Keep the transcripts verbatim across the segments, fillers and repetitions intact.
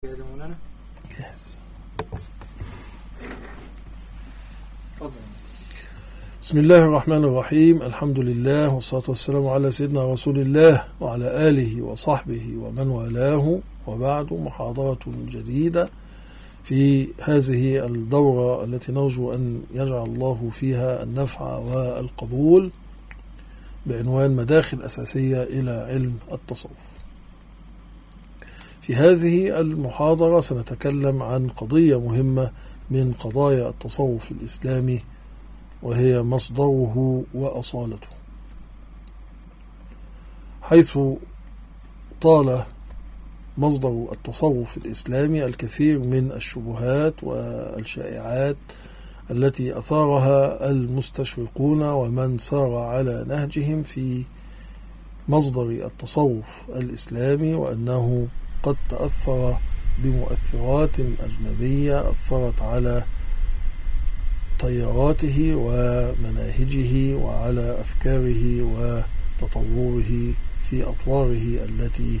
Yes. بسم الله الرحمن الرحيم. الحمد لله والصلاة والسلام على سيدنا رسول الله وعلى آله وصحبه ومن والاه، وبعد محاضرة جديدة في هذه الدورة التي نرجو أن يجعل الله فيها النفع والقبول، بعنوان مداخل أساسية إلى علم التصوف. في هذه المحاضرة سنتكلم عن قضية مهمة من قضايا التصوف الإسلامي، وهي مصدره وأصالته، حيث طال مصدر التصوف الإسلامي الكثير من الشبهات والشائعات التي أثارها المستشرقون ومن سار على نهجهم في مصدر التصوف الإسلامي، وأنه قد تأثر بمؤثرات أجنبية أثرت على تياراته ومناهجه وعلى أفكاره وتطوره في أطواره التي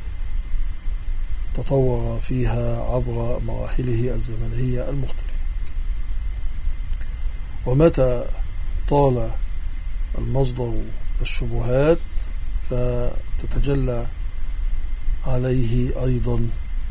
تطور فيها عبر مراحله الزمنية المختلفة. ومتى طال المصدر الشبهات فتتجلى عليه أيضا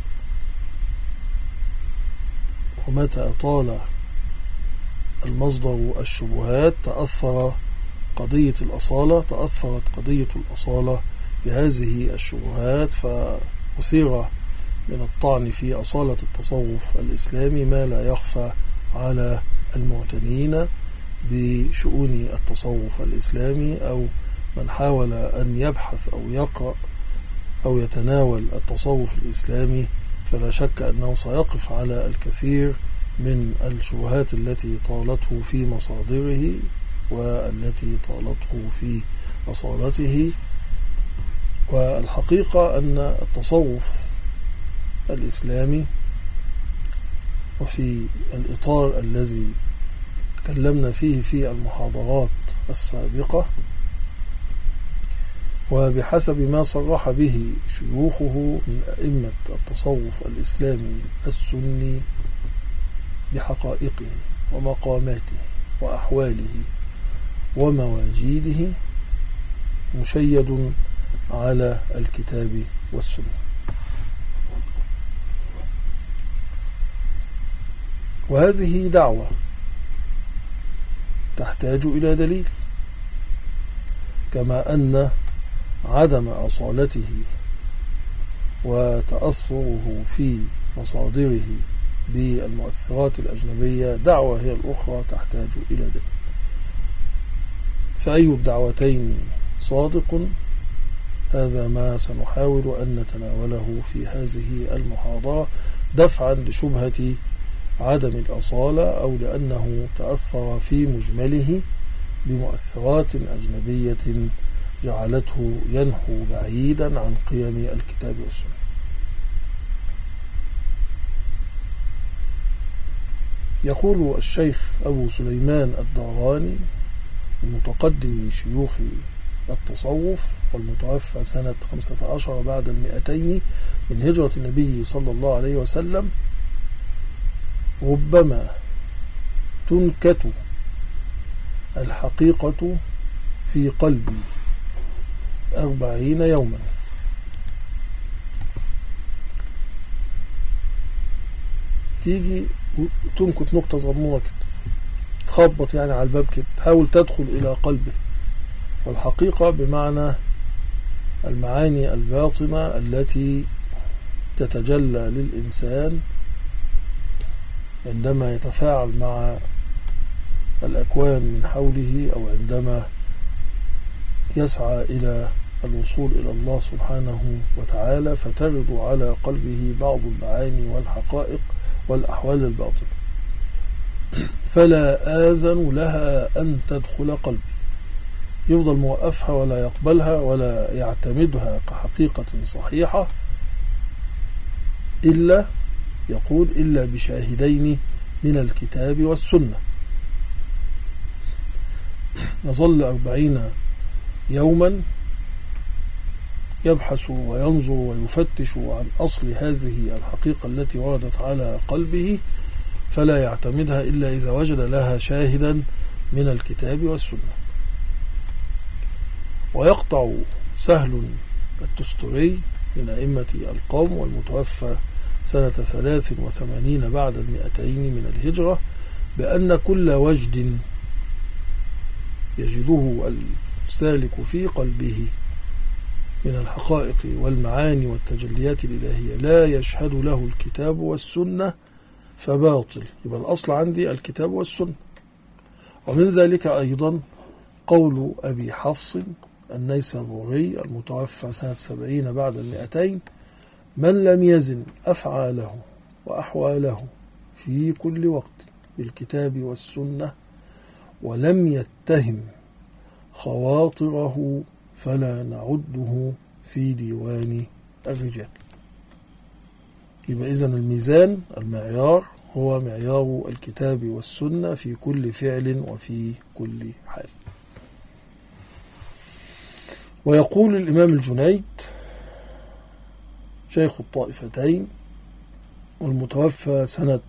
ومتى طال المصدر الشبهات تأثر قضية الأصالة تأثرت قضية الأصالة بهذه الشبهات، فأثير من الطعن في أصالة التصوف الإسلامي ما لا يخفى على المعتنين بشؤون التصوف الإسلامي، أو من حاول أن يبحث أو يقرأ أو يتناول التصوف الإسلامي، فلا شك أنه سيقف على الكثير من الشبهات التي طالته في مصادره والتي طالته في أصالته. والحقيقة أن التصوف الإسلامي، وفي الإطار الذي تكلمنا فيه في المحاضرات السابقة، وبحسب ما صرح به شيوخه من أئمة التصوف الإسلامي السني بحقائقه ومقاماته وأحواله ومواجيده، مشيد على الكتاب والسنة. وهذه دعوة تحتاج إلى دليل، كما أن عدم أصالته وتأثره في مصادره بالمؤثرات الأجنبية دعوة هي الأخرى تحتاج إلى دليل. فأي الدعوتين صادق؟ هذا ما سنحاول أن نتناوله في هذه المحاضرة، دفعا لشبهة عدم الأصالة، أو لأنه تأثر في مجمله بمؤثرات أجنبية جعلته ينحو بعيدا عن قيم الكتاب والسنة. يقول الشيخ أبو سليمان الداراني، المتقدم شيوخ التصوف والمتوفى سنة خمسة عشر بعد المئتين من هجرة النبي صلى الله عليه وسلم: ربما تنكت الحقيقة في قلبي أربعين يوما. تيجي تنكت نقطة صغنونة كده، تخبط يعني على الباب كده، تحاول تدخل إلى قلبه. والحقيقة بمعنى المعاني الباطنة التي تتجلى للإنسان عندما يتفاعل مع الأكوان من حوله، أو عندما يسعى إلى الوصول إلى الله سبحانه وتعالى، فترد على قلبه بعض المعاني والحقائق والأحوال الباطنة، فلا آذن لها أن تدخل قلبي. يفضل موقفها ولا يقبلها ولا يعتمدها كحقيقة صحيحة، إلا يقول إلا بشاهدين من الكتاب والسنة. يظل أربعين يوما يبحث وينظر ويفتش عن أصل هذه الحقيقة التي وردت على قلبه، فلا يعتمدها إلا إذا وجد لها شاهدا من الكتاب والسنة. ويقطع سهل التستري من أئمة القوم والمتوفى سنة ثلاث وثمانين بعد المئتين من الهجرة بأن كل وجد يجده السالك في قلبه من الحقائق والمعاني والتجليات الإلهية لا يشهد له الكتاب والسنة فباطل. يبقى الأصل عندي الكتاب والسنة. ومن ذلك أيضا قول أبي حفص النيسابوري المتوفى سنة سبعين بعد المئتين: من لم يزن أفعاله وأحواله في كل وقت بالكتاب والسنة ولم يتهم خواطره فلا نعده في ديوان الرجال. يبقى إذن الميزان المعيار هو معيار الكتاب والسنة في كل فعل وفي كل حال. ويقول الإمام الجنيد شيخ الطائفتين والمتوفى سنة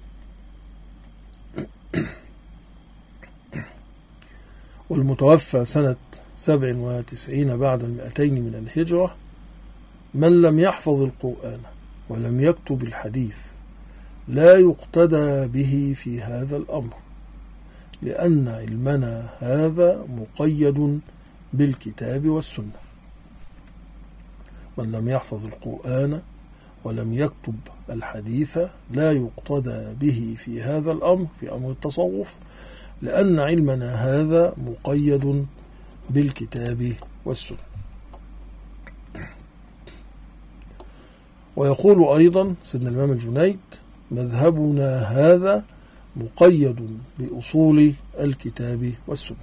والمتوفى سنة سبع وتسعين بعد المئتين من الهجرة: من لم يحفظ القرآن ولم يكتب الحديث لا يقتدى به في هذا الأمر، لأن علمنا هذا مقيد بالكتاب والسنة. من لم يحفظ القرآن ولم يكتب الحديث لا يقتدى به في هذا الأمر، في أمر التصوف، لأن علمنا هذا مقيد بالكتاب والسنة. ويقول أيضا سيدنا الإمام الجنيد: مذهبنا هذا مقيد بأصول الكتاب والسنة.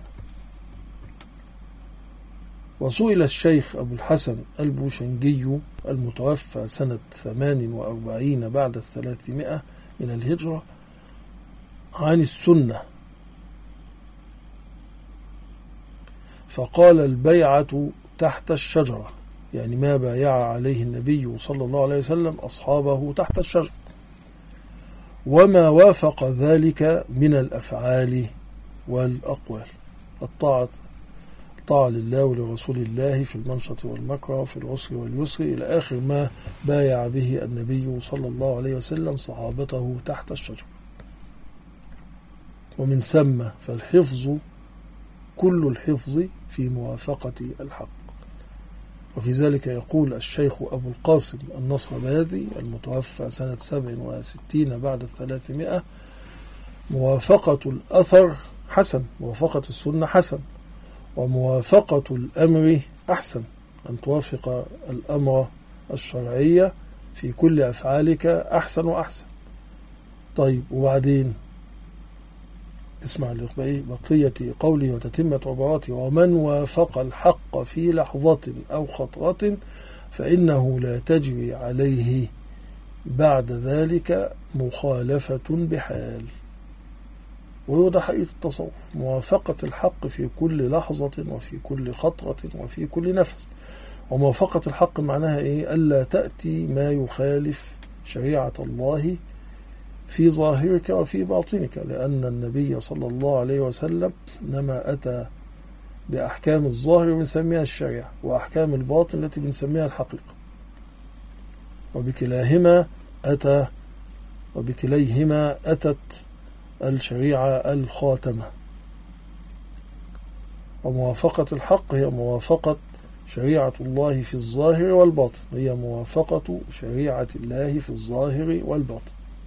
وسئل الشيخ أبو الحسن البوشنجي المتوفى سنة ثمان وأربعين بعد الثلاثمائة من الهجرة عن السنة، فقال: البيعة تحت الشجرة، يعني ما بايع عليه النبي صلى الله عليه وسلم أصحابه تحت الشجرة، وما وافق ذلك من الأفعال والأقوال. الطاعة طاعة لله ولرسول الله في المنشط والمكره في العسر واليسر إلى آخر ما بايع به النبي صلى الله عليه وسلم صحابته تحت الشجرة. ومن ثم فالحفظ كل الحفظ في موافقة الحق. وفي ذلك يقول الشيخ أبو القاسم النصرباذي المتوفى سنة سبع وستين بعد الثلاثمائة: موافقة الأثر حسن، موافقة السنة حسن، وموافقة الأمر أحسن، أن توافق الأمر الشرعية في كل أفعالك أحسن وأحسن. طيب وبعدين اسمع بقية قوله وتتمة عباراته: ومن وافق الحق في لحظة أو خطرة فإنه لا تجري عليه بعد ذلك مخالفة بحال. وهذا حقيقة التصوف، موافقة الحق في كل لحظة وفي كل خطرة وفي كل نفس. وموافقة الحق معناها إيه؟ ألا تأتي ما يخالف شريعة الله في ظاهرك وفي باطنك، لأن النبي صلى الله عليه وسلم إنما أتى بأحكام الظاهر بنسميها الشريعة، وأحكام الباطن التي بنسميها الحقيقة، وبكلاهما أتى وبكليهما أتت الشريعة الخاتمة. وموافقة الحق هي موافقة شريعة الله في الظاهر والباطن، هي موافقة شريعة الله في الظاهر والباطن.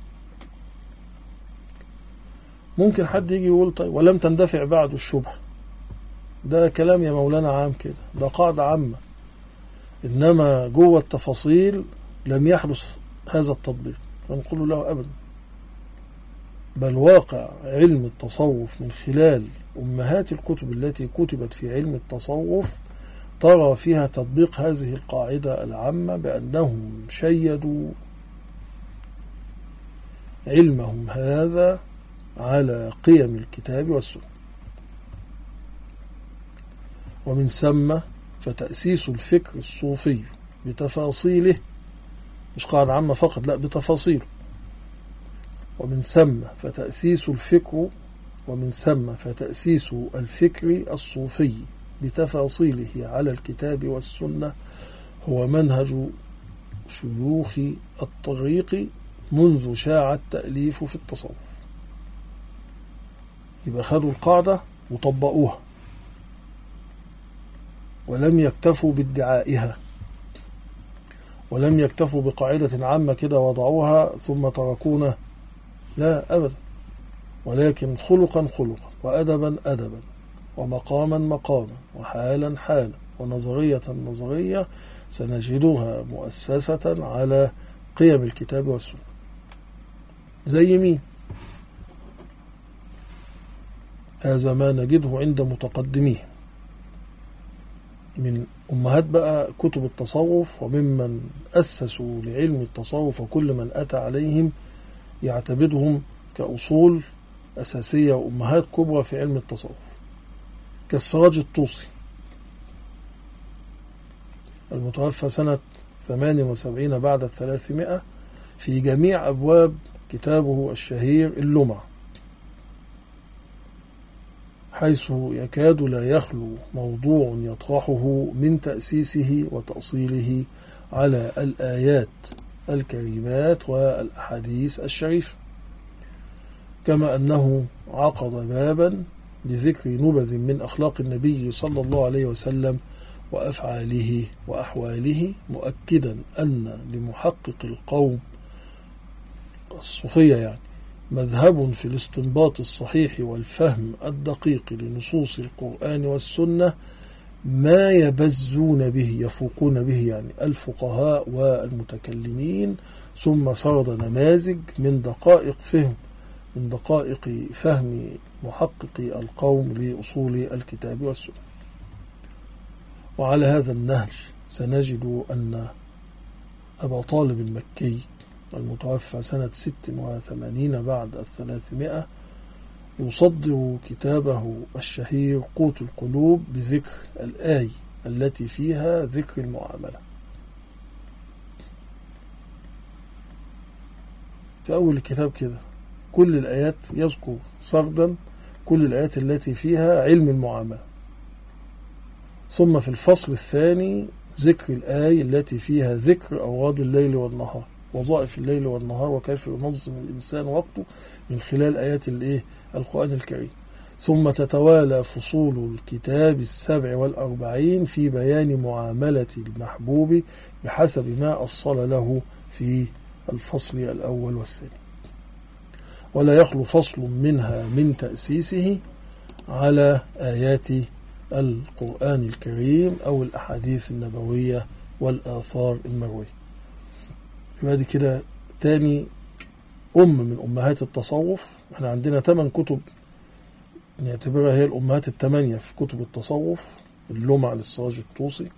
ممكن حد يجي يقول: طيب ولم تندفع بعد الشبهة. ده كلام يا مولانا عام كده، ده قاعدة عامة، إنما جوه التفاصيل لم يحدث هذا التطبيق، فنقول له أبدا. بل واقع علم التصوف من خلال أمهات الكتب التي كتبت في علم التصوف ترى فيها تطبيق هذه القاعدة العامة، بأنهم شيدوا علمهم هذا على قيم الكتاب والسنة. ومن ثم فتأسيس الفكر الصوفي بتفاصيله، مش قاعدة عامة فقط، لا بتفاصيله. ومن ثم فتأسيس الفكر ومن ثم فتأسيس الفكر الصوفي بتفاصيله على الكتاب والسنة هو منهج شيوخ الطريق منذ شاع التأليف في التصوف. يبقى خدوا القاعدة وطبقوها، ولم يكتفوا بادعائها، ولم يكتفوا بقاعدة عامة كده وضعوها ثم تركونا، لا أبدا، ولكن خلقا خلقا، وأدبا أدبا، ومقاما مقاما، وحالا حالا، ونظرية نظرية سنجدها مؤسسة على قيم الكتاب والسنة. زي مين؟ هذا ما نجده عند متقدميه من أمهات بقى كتب التصوف، وممن أسسوا لعلم التصوف، وكل من أتى عليهم يعتبرهم كأصول أساسية وأمهات كبرى في علم التصوف، كالسراج الطوسي المتوفى سنة ثمان وسبعين بعد الثلاثمائة، في جميع أبواب كتابه الشهير اللمع، حيث يكاد لا يخلو موضوع يطرحه من تأسيسه وتأصيله على الآيات الكريمات والأحاديث الشريفة، كما أنه عقد بابا لذكر نبذ من أخلاق النبي صلى الله عليه وسلم وأفعاله وأحواله، مؤكدا أن لمحقق القوم الصوفية يعني مذهب في الاستنباط الصحيح والفهم الدقيق لنصوص القرآن والسنة ما يبزون به، يفوقون به يعني الفقهاء والمتكلمين، ثم سرد نماذج من دقائق فهم من دقائق فهم محققي القوم لأصول الكتاب والسنة. وعلى هذا النهج سنجد أن أبا طالب المكي المتوفى سنة ست وثمانين بعد الثلاثمائة يصدر كتابه الشهير قوت القلوب بذكر الآية التي فيها ذكر المعاملة. في أول الكتاب كده كل الآيات يذكر سردا كل الآيات التي فيها علم المعاملة، ثم في الفصل الثاني ذكر الآية التي فيها ذكر أوراد الليل والنهار، وظائف الليل والنهار، وكيف ينظم الإنسان وقته من خلال آيات الإيه القرآن الكريم. ثم تتوالى فصول الكتاب السبع والأربعين في بيان معاملة المحبوب بحسب ما أصل له في الفصل الأول والثاني، ولا يخلو فصل منها من تأسيسه على آيات القرآن الكريم أو الأحاديث النبوية والآثار المروية. يبقى دي كده تاني أم من أمهات التصوف. احنا عندنا ثمان كتب نعتبرها هي الأمهات الثمانية في كتب التصوف. اللمع للسراج الطوسي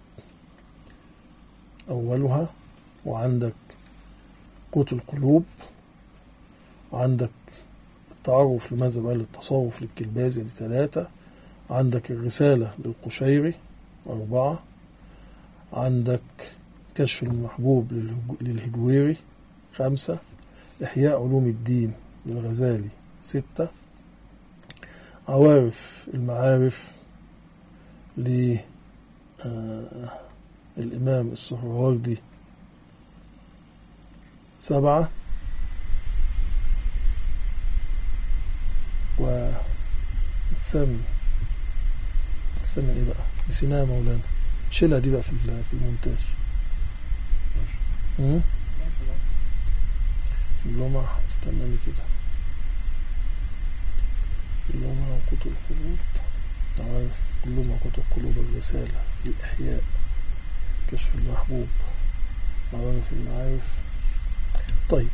أولها، وعندك قوت القلوب، وعندك التعرف لماذا بقى للتصوف للكلبازي دي ثلاثة، عندك الرسالة للقشيري أربعة، عندك كشف المحبوب للهجويري خمسة، إحياء علوم الدين للغزالي ستة، عوارف المعارف للإمام السهروردي سبعة، والثامن الثامن ايه بقى؟ نسيناها مولانا، شيلها دي بقى في في المونتاج. امم اللمع استناني كده، اللمع وقوت القلوب، عوارف اللمع وقوت القلوب، الرسالة، الإحياء، كشف المحبوب، عوارف المعارف. طيب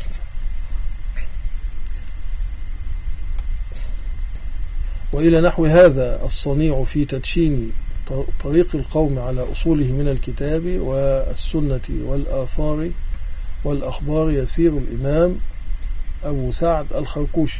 وإلى نحو هذا الصنيع في تدشين طريق القوم على أصوله من الكتاب والسنة والآثار والأخبار يسير الإمام أبو سعد الخرقوشي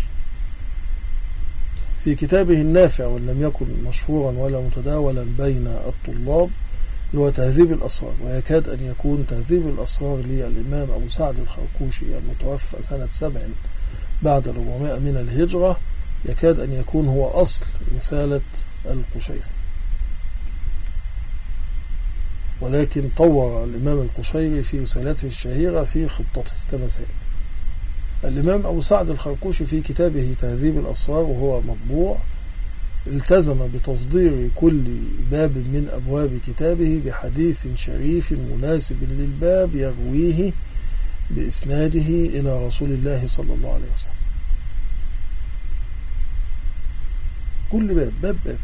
في كتابه النافع، وإن لم يكن مشهورا ولا متداولا بين الطلاب، اللي هو تهذيب الأسرار، ويكاد أن يكون تهذيب الأسرار للإمام أبو سعد الخرقوشي المتوفى سنة سبع بعد أربعمائة من الهجرة، يكاد أن يكون هو أصل رسالة القشيري، ولكن طور الإمام القشيري في رسالته الشهيرة في خطته كما سيأتي. الإمام أبو سعد الخرقوشي في كتابه تهذيب الأسرار وهو مطبوع التزم بتصدير كل باب من أبواب كتابه بحديث شريف مناسب للباب يرويه بإسناده إلى رسول الله صلى الله عليه وسلم. كل باب باب باب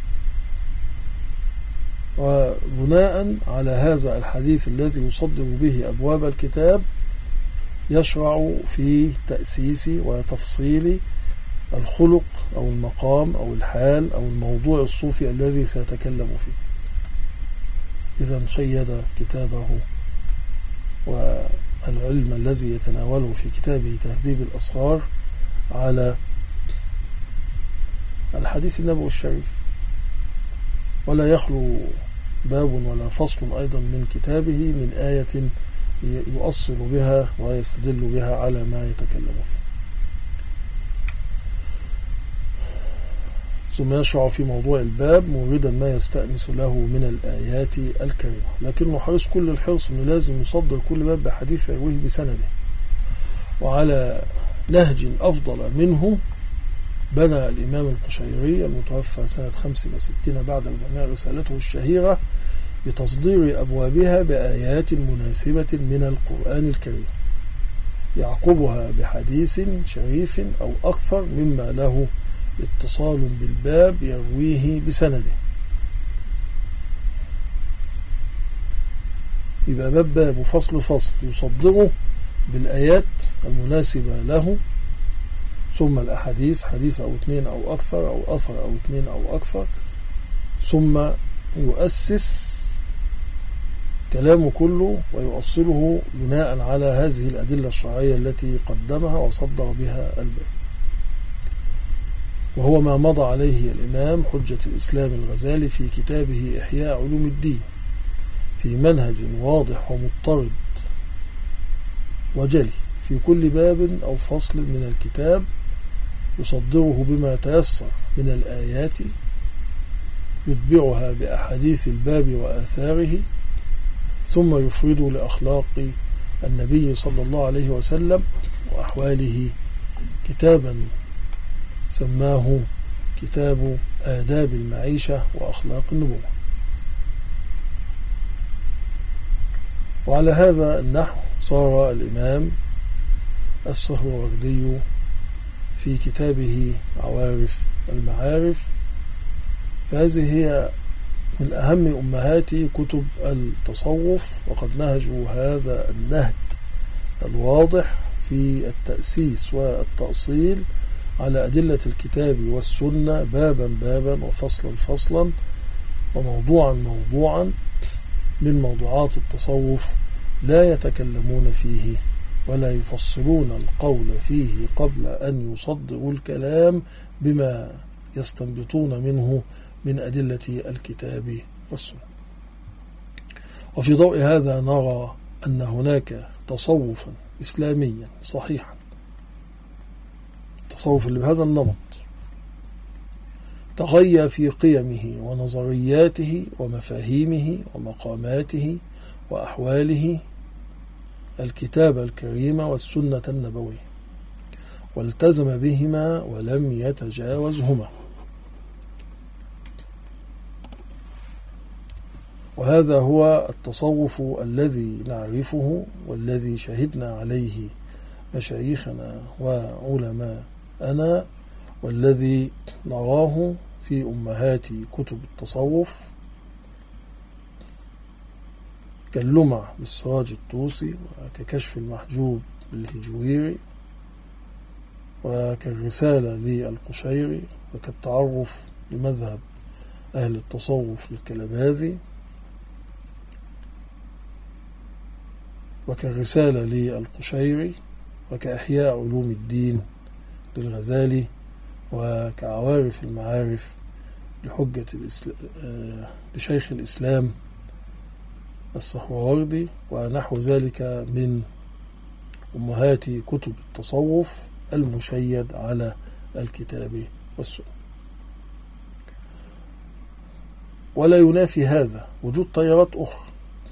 وبناء على هذا الحديث الذي يصدر به أبواب الكتاب يشرع في تأسيس وتفصيل الخلق أو المقام أو الحال أو الموضوع الصوفي الذي سيتكلم فيه. إذا شيد كتابه والعلم الذي يتناوله في كتابه تهذيب الأسرار على الحديث النبوي الشريف، ولا يخلو باب ولا فصل أيضا من كتابه من آية يؤصل بها ويستدل بها على ما يتكلم فيه. ثم يشرع في موضوع الباب موردا ما يستأنس له من الآيات الكريمة، لكنه حرص كل الحرص أنه لازم يصدر كل باب بحديث يرويه بسنده. وعلى نهج أفضل منه بنى الإمام القشيري المتوفى سنة خمس وستين بعد أربعمائة رسالته الشهيرة بتصدير أبوابها بآيات مناسبة من القرآن الكريم يعقبها بحديث شريف أو أكثر مما له اتصال بالباب يرويه بسنده. يبقى باب باب وفصل فصل يصدره بالآيات المناسبة له، ثم الأحاديث حديث أو اثنين أو أكثر أو أثر أو اثنين أو أكثر، ثم يؤسس كلامه كله ويؤصله بناء على هذه الأدلة الشرعية التي قدمها وصدر بها الباب. وهو ما مضى عليه الإمام حجة الإسلام الغزالي في كتابه إحياء علوم الدين في منهج واضح ومضطرد وجلي في كل باب أو فصل من الكتاب، يصدره بما تيسر من الآيات يتبعها بأحاديث الباب وآثاره، ثم يفرد لأخلاق النبي صلى الله عليه وسلم وأحواله كتابا سماه كتاب آداب المعيشة وأخلاق النبوة. وعلى هذا النحو صار الإمام السهروردي في كتابه عوارف المعارف، فهذه هي من أهم أمهات كتب التصوف، وقد نهجوا هذا النهج الواضح في التأسيس والتأصيل على أدلة الكتاب والسنة بابا بابا وفصلا فصلا وموضوعا موضوعا من موضوعات التصوف، لا يتكلمون فيه ولا يفصلون القول فيه قبل أن يصدروا الكلام بما يستنبطون منه من أدلة الكتاب والسنة. وفي ضوء هذا نرى أن هناك تصوفا إسلاميا صحيحا، التصوف اللي بهذا النمط تغير في قيمه ونظرياته ومفاهيمه ومقاماته وأحواله الكتاب الكريم والسنة النبوية، والتزم بهما ولم يتجاوزهما. وهذا هو التصوف الذي نعرفه والذي شهدنا عليه مشايخنا وعلماءنا، والذي نراه في أمهات كتب التصوف كاللمع بالسراج الطوسي، وككشف المحجوب للهجويري، وكالرسالة للقشيري، وكالتعرف لمذهب أهل التصوف للكلباذي، وكالرسالة للقشيري، وكأحياء علوم الدين للغزالي، وكعوارف المعارف لحجة الإسلام لشيخ الإسلام السهروردي ونحو ذلك من أمهات كتب التصوف المشيد على الكتاب والسنة. ولا ينافي هذا وجود تيارات أخرى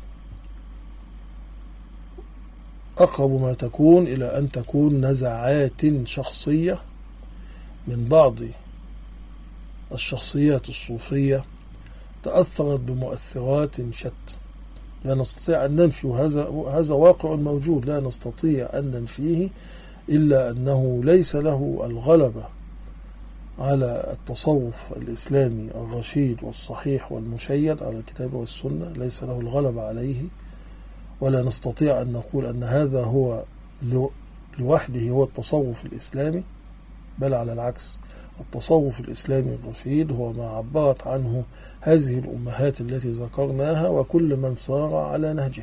أقرب ما تكون إلى أن تكون نزعات شخصية من بعض الشخصيات الصوفية تأثرت بمؤثرات شتى لا نستطيع أن ننفي، هذا هذا واقع موجود لا نستطيع أن ننفيه، إلا أنه ليس له الغلبة على التصوف الإسلامي الرشيد والصحيح والمشيد على الكتاب والسنة، ليس له الغلبة عليه، ولا نستطيع أن نقول أن هذا هو لوحده هو التصوف الإسلامي، بل على العكس التصوف الإسلامي الرشيد هو ما عبرت عنه هذه الأمهات التي ذكرناها وكل من سار على نهجه،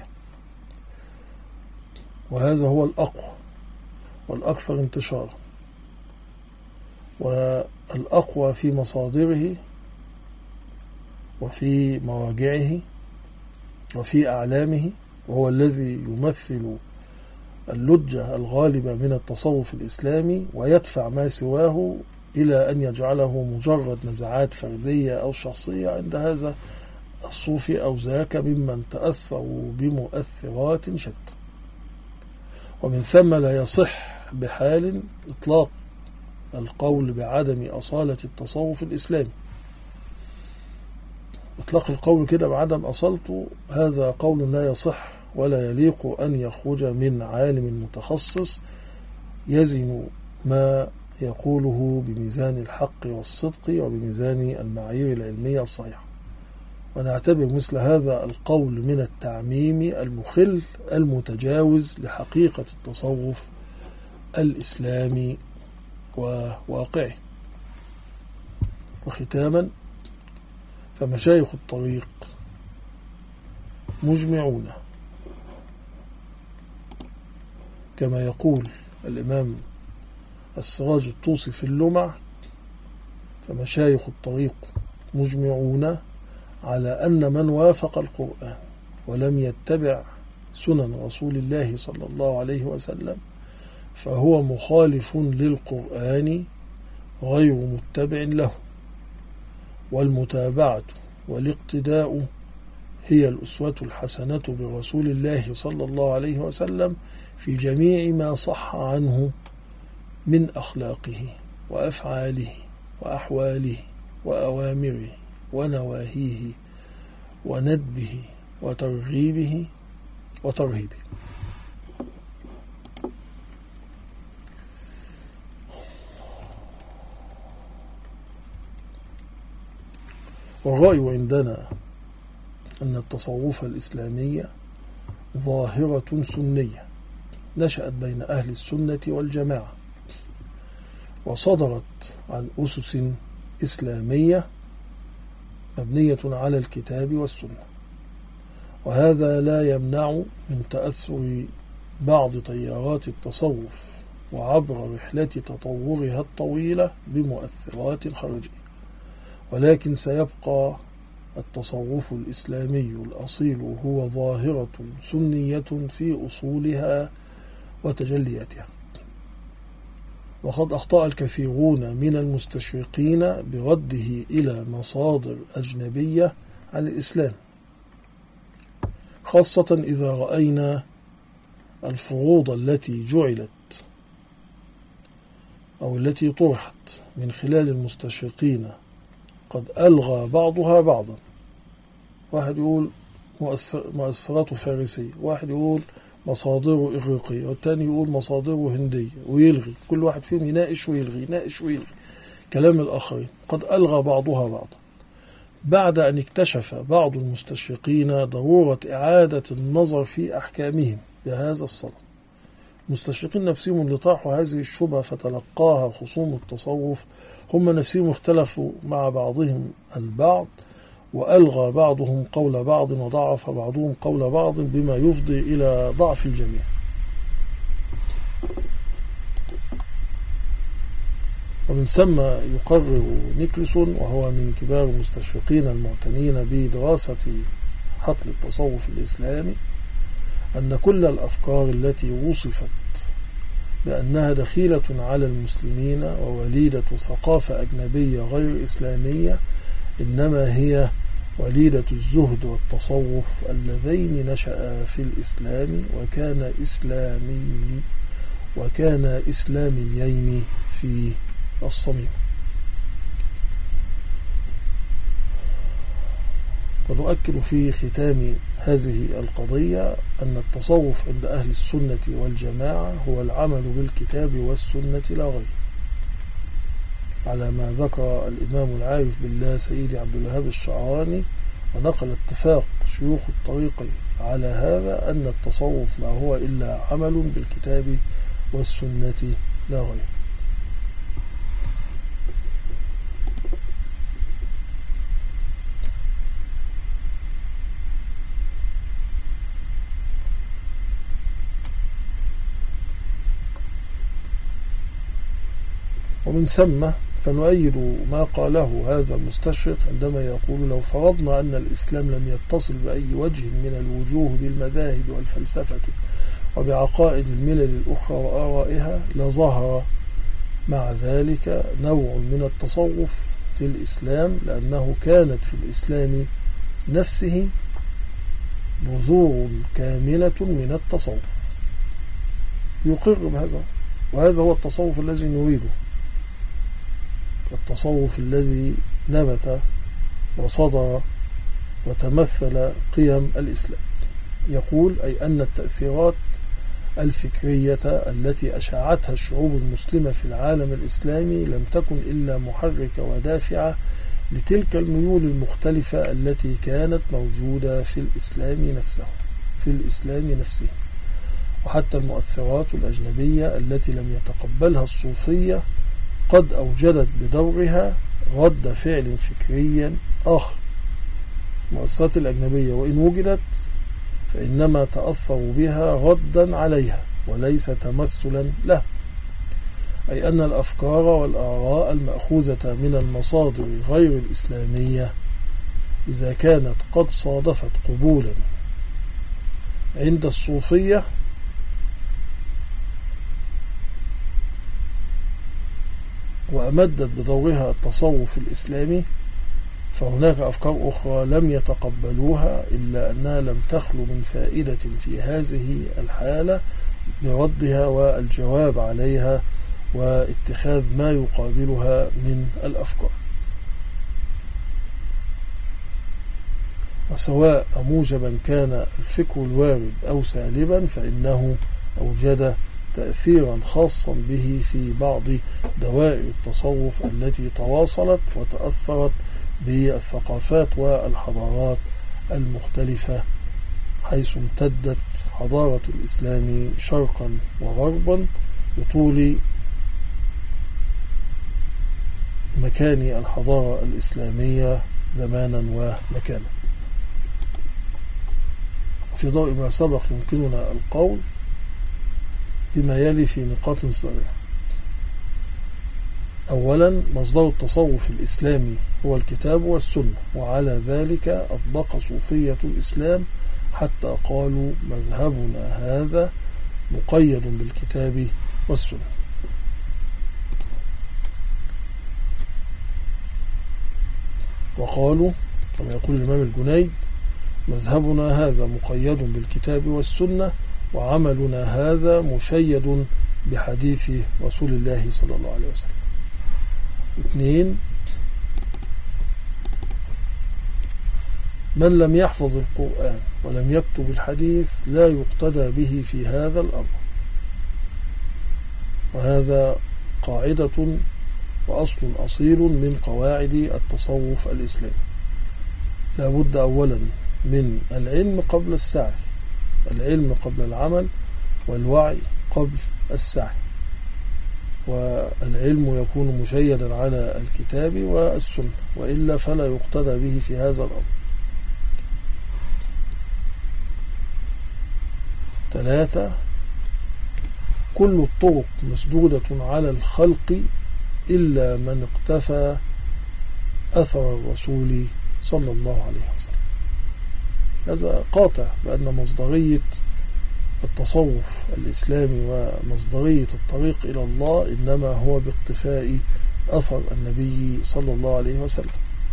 وهذا هو الأقوى والأكثر انتشارا والأقوى في مصادره وفي مراجعه وفي أعلامه، وهو الذي يمثل اللجة الغالبة من التصوف الإسلامي ويدفع ما سواه إلى أن يجعله مجرد نزعات فردية أو شخصية عند هذا الصوفي أو ذاك ممن تأثروا بمؤثرات شتى. ومن ثم لا يصح بحال إطلاق القول بعدم أصالة التصوف الإسلامي. إطلاق القول كده بعدم أصالته هذا قول لا يصح ولا يليق أن يخرج من عالم متخصص يزن ما يقوله بميزان الحق والصدق وبميزان المعايير العلمية الصحيحة. ونعتبر مثل هذا القول من التعميم المخل المتجاوز لحقيقة التصوف الإسلامي وواقعه. وختاما، فمشايخ الطريق مجمعون كما يقول الإمام السراج الطوسي في اللمع، فمشايخ الطريق مجمعون على أن من وافق القرآن ولم يتبع سنن رسول الله صلى الله عليه وسلم فهو مخالف للقرآن غير متبع له، والمتابعة والاقتداء هي الأسوة الحسنة برسول الله صلى الله عليه وسلم في جميع ما صح عنه من أخلاقه وأفعاله وأحواله وأوامره ونواهيه وندبه وترغيبه وترهيبه. والرأي عندنا أن التصوف الإسلامي ظاهرة سنية نشأت بين أهل السنة والجماعة، وصدرت عن أسس إسلامية مبنية على الكتاب والسنة، وهذا لا يمنع من تأثر بعض تيارات التصوف وعبر رحلة تطورها الطويلة بمؤثرات خارجية، ولكن سيبقى التصوف الإسلامي الأصيل هو ظاهرة سنية في أصولها وتجلياتها. وقد أخطأ الكثيرون من المستشرقين برده إلى مصادر أجنبية عن الإسلام، خاصة إذا رأينا الفروض التي جعلت أو التي طرحت من خلال المستشرقين قد ألغى بعضها بعضا. واحد يقول مؤثرات فارسية، واحد يقول مصادره إغريقية، والتاني يقول مصادره هندية، ويلغي كل واحد فيهم يناقش ويلغي يناقش ويلغي كلام الآخرين. قد ألغى بعضها بعضا بعد أن اكتشف بعض المستشرقين ضرورة إعادة النظر في أحكامهم بهذا الصدد. المستشرقين نفسهم اللي طرحوا هذه الشبهة فتلقاها خصوم التصوف هم نفسهم اختلفوا مع بعضهم البعض، وألغى بعضهم قول بعض وضعف بعضهم قول بعض بما يفضي إلى ضعف الجميع. ومن ثم يقرر نيكلسون، وهو من كبار المستشرقين المعتنين بدراسة حقل التصوف الإسلامي أن كل الأفكار التي وصفت بأنها دخيلة على المسلمين ووليدة ثقافة أجنبية غير إسلامية إنما هي وليدة الزهد والتصوف اللذين نشأ في الإسلام وكان إسلاميين وكان إسلاميين في الصميم. ونؤكد في ختام هذه القضية أن التصوف عند أهل السنة والجماعة هو العمل بالكتاب والسنة لا غير، على ما ذكر الإمام العارف بالله سيدي عبد الوهاب الشعراني، ونقل اتفاق شيوخ الطريق على هذا أن التصوف ما هو إلا عمل بالكتاب والسنة لا غير. ومن ثم فنؤيد ما قاله هذا المستشرق عندما يقول: لو فرضنا أن الإسلام لم يتصل بأي وجه من الوجوه بالمذاهب والفلسفة وبعقائد الملل الأخرى وآرائها لظهر مع ذلك نوع من التصوف في الإسلام، لأنه كانت في الإسلام نفسه بذور كاملة من التصوف. يقر بهذا، وهذا هو التصوف الذي نريده، التصوف الذي نبت وصدر وتمثل قيم الإسلام. يقول: أي أن التأثيرات الفكرية التي أشاعتها الشعوب المسلمة في العالم الإسلامي لم تكن إلا محركة ودافعة لتلك الميول المختلفة التي كانت موجودة في الإسلام نفسه في الإسلام نفسه وحتى المؤثرات الأجنبية التي لم يتقبلها الصوفية قد أوجدت بدورها رد فعل فكري آخر. المؤثرات الأجنبية وإن وجدت فإنما تأثروا بها ردا عليها وليس تمثلا له، أي أن الأفكار والآراء المأخوذة من المصادر غير الإسلامية إذا كانت قد صادفت قبولا عند الصوفية وأمدت بدورها التصوف الإسلامي، فهناك أفكار أخرى لم يتقبلوها إلا أنها لم تخلو من فائدة في هذه الحالة بردها والجواب عليها واتخاذ ما يقابلها من الأفكار. وسواء موجبا كان الفكر الوارد أو سالبا فإنه أوجد تأثيرا خاصا به في بعض دوائر التصوف التي تواصلت وتأثرت بالثقافات والحضارات المختلفة، حيث امتدت حضارة الإسلام شرقا وغربا بطول مكان الحضارة الإسلامية زمانا ومكانا. في ضوء ما سبق يمكننا القول بما يلي في نقاط سريعة. أولا، مصدر التصوف الإسلامي هو الكتاب والسنة، وعلى ذلك أطبق صوفية الإسلام حتى قالوا مذهبنا هذا مقيد بالكتاب والسنة. وقالوا كما يقول الإمام الجنيد: مذهبنا هذا مقيد بالكتاب والسنة، وعملنا هذا مشيد بحديث رسول الله صلى الله عليه وسلم. اثنين، من لم يحفظ القرآن ولم يكتب الحديث لا يقتدى به في هذا الأمر، وهذا قاعدة وأصل أصيل من قواعد التصوف الإسلامي. لا بد أولا من العلم قبل السعي، العلم قبل العمل، والوعي قبل السعي، والعلم يكون مشيدا على الكتاب والسنة، وإلا فلا يقتدى به في هذا الأمر. ثلاثة، كل الطرق مسدودة على الخلق إلا من اقتفى أثر الرسول صلى الله عليه وسلم. هذا قاطع بأن مصدرية التصوف الإسلامي ومصدرية الطريق إلى الله إنما هو باقتفاء أثر النبي صلى الله عليه وسلم.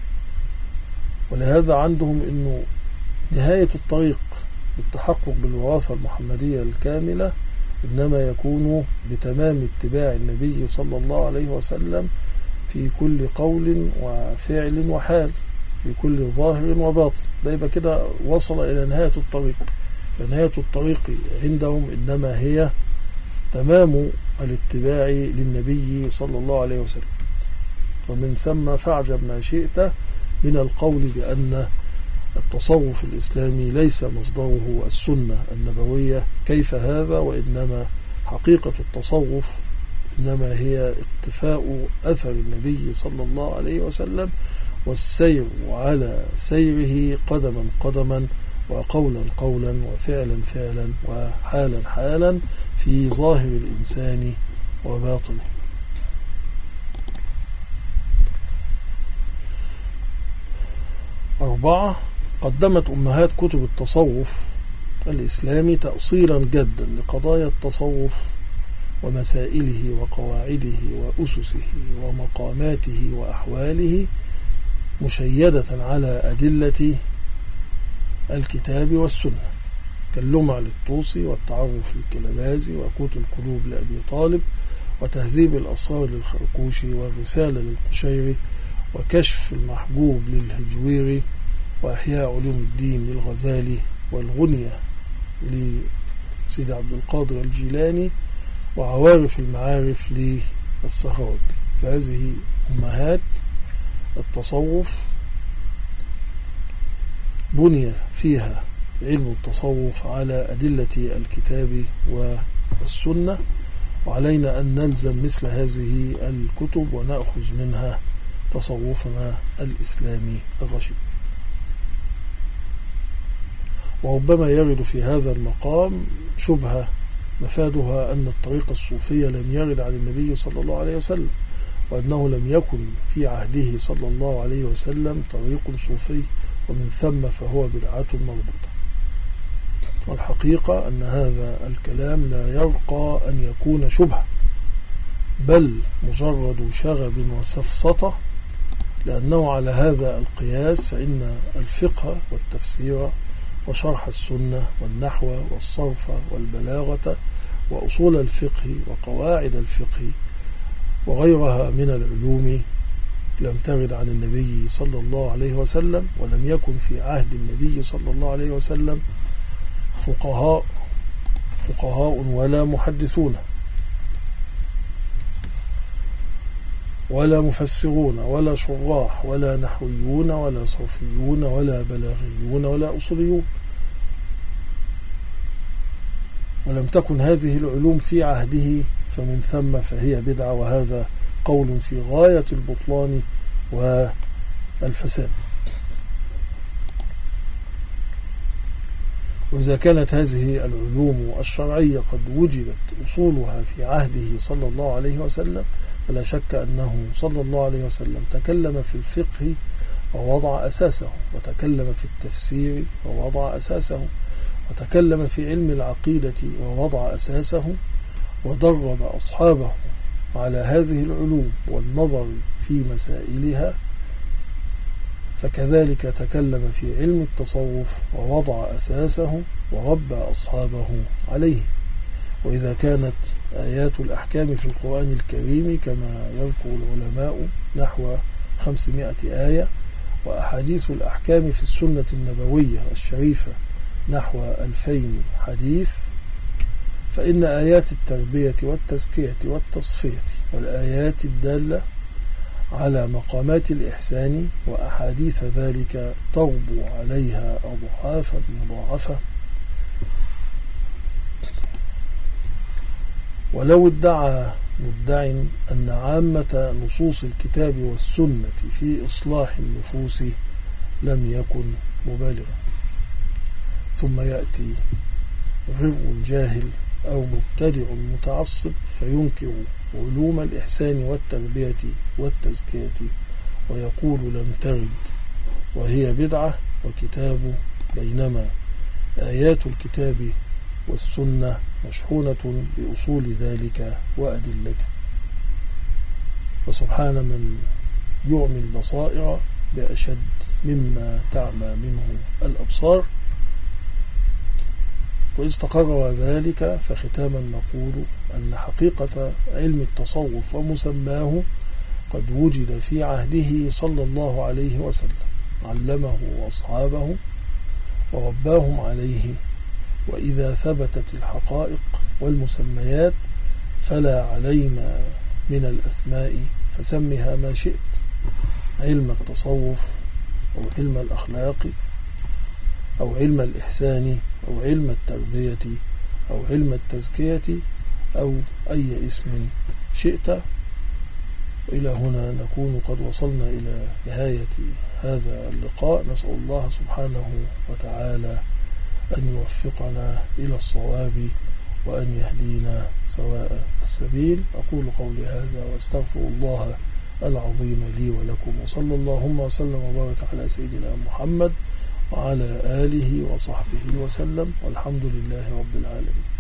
ولهذا عندهم أنه نهاية الطريق بالتحقق بالوراثة المحمدية الكاملة إنما يكون بتمام اتباع النبي صلى الله عليه وسلم في كل قول وفعل وحال، في كل ظاهر وباطن. ده يبقى كده وصل إلى نهاية الطريق. فنهاية الطريق عندهم إنما هي تمام الاتباع للنبي صلى الله عليه وسلم. ومن ثم فاعجب ما شئت من القول بأن التصوف الإسلامي ليس مصدره السنة النبوية. كيف هذا؟ وإنما حقيقة التصوف إنما هي اقتفاء أثر النبي صلى الله عليه وسلم والسير على سيره قدما قدما وقولا قولا وفعلا فعلا وحالا حالا في ظاهر الإنسان وباطنه. أربعة، قدمت أمهات كتب التصوف الإسلامي تأصيلا جدا لقضايا التصوف ومسائله وقواعده وأسسه ومقاماته وأحواله مشيدة على أدلة الكتاب والسنة، كاللمع للطوسي والتعرف للكلبازي وقوت القلوب لأبي طالب وتهذيب الأسرار للخرقوشي والرسالة للقشيري وكشف المحجوب للهجويري وإحياء علوم الدين للغزالي والغنية لسيد عبد القادر الجيلاني وعوارف المعارف للسهرات. فهذه أمهات التصوف بني فيها علم التصوف على أدلة الكتاب والسنة، وعلينا أن نلزم مثل هذه الكتب ونأخذ منها تصوفنا الإسلامي الرشيد. وربما يرد في هذا المقام شبهة مفادها أن الطريقة الصوفية لم يرد عن النبي صلى الله عليه وسلم، وأنه لم يكن في عهده صلى الله عليه وسلم طريق صوفي، ومن ثم فهو بدعة مربوطة. والحقيقة أن هذا الكلام لا يرقى أن يكون شبهة، بل مجرد شغب وسفسطة، لأنه على هذا القياس فإن الفقه والتفسير وشرح السنة والنحو والصرف والبلاغة وأصول الفقه وقواعد الفقه وغيرها من العلوم لم ترد عن النبي صلى الله عليه وسلم، ولم يكن في عهد النبي صلى الله عليه وسلم فقهاء فقهاء ولا محدثون ولا مفسرون ولا شراح ولا نحويون ولا صرفيون ولا بلاغيون ولا أصوليون، ولم تكن هذه العلوم في عهده، فمن ثم فهي بدعة، وهذا قول في غاية البطلان والفساد. وإذا كانت هذه العلوم الشرعية قد وجدت أصولها في عهده صلى الله عليه وسلم، فلا شك أنه صلى الله عليه وسلم تكلم في الفقه ووضع أساسه، وتكلم في التفسير ووضع أساسه، وتكلم في علم العقيدة ووضع أساسه، ودرب أصحابه على هذه العلوم والنظر في مسائلها. فكذلك تكلم في علم التصوف ووضع أساسه وربى أصحابه عليه. وإذا كانت آيات الأحكام في القرآن الكريم كما يذكر العلماء نحو خمسمائة آية، وأحاديث الأحكام في السنة النبوية الشريفة نحو ألفين حديث، فإن آيات التربية والتزكية والتصفية والآيات الدالة على مقامات الإحسان وأحاديث ذلك تربو عليها أضعافا مضاعفة. ولو ادعى مدع أن عامة نصوص الكتاب والسنة في إصلاح النفوس لم يكن مبالغا، ثم يأتي غر جاهل أو مبتدع متعصب فينكر علوم الإحسان والتربية والتزكية ويقول لم ترد وهي بدعة، وكتاب بينما آيات الكتاب والسنة مشحونة بأصول ذلك وأدلته. فسبحان من يعمي البصائر بأشد مما تعمى منه الأبصار. وإذ تقرر ذلك فختاما نقول أن حقيقة علم التصوف ومسماه قد وجد في عهده صلى الله عليه وسلم، علمه أصحابه ورباهم عليه. وإذا ثبتت الحقائق والمسميات فلا علينا من الأسماء فسمها ما شئت، علم التصوف أو علم الأخلاق أو علم الإحسان أو علم التربية أو علم التزكية أو أي اسم شئت. إلى هنا نكون قد وصلنا إلى نهاية هذا اللقاء. نسأل الله سبحانه وتعالى أن يوفقنا إلى الصواب وأن يهدينا سواء السبيل. أقول قولي هذا وأستغفر الله العظيم لي ولكم، وصلى اللهم وسلم وبارك على سيدنا محمد وعلى آله وصحبه وسلم، والحمد لله رب العالمين.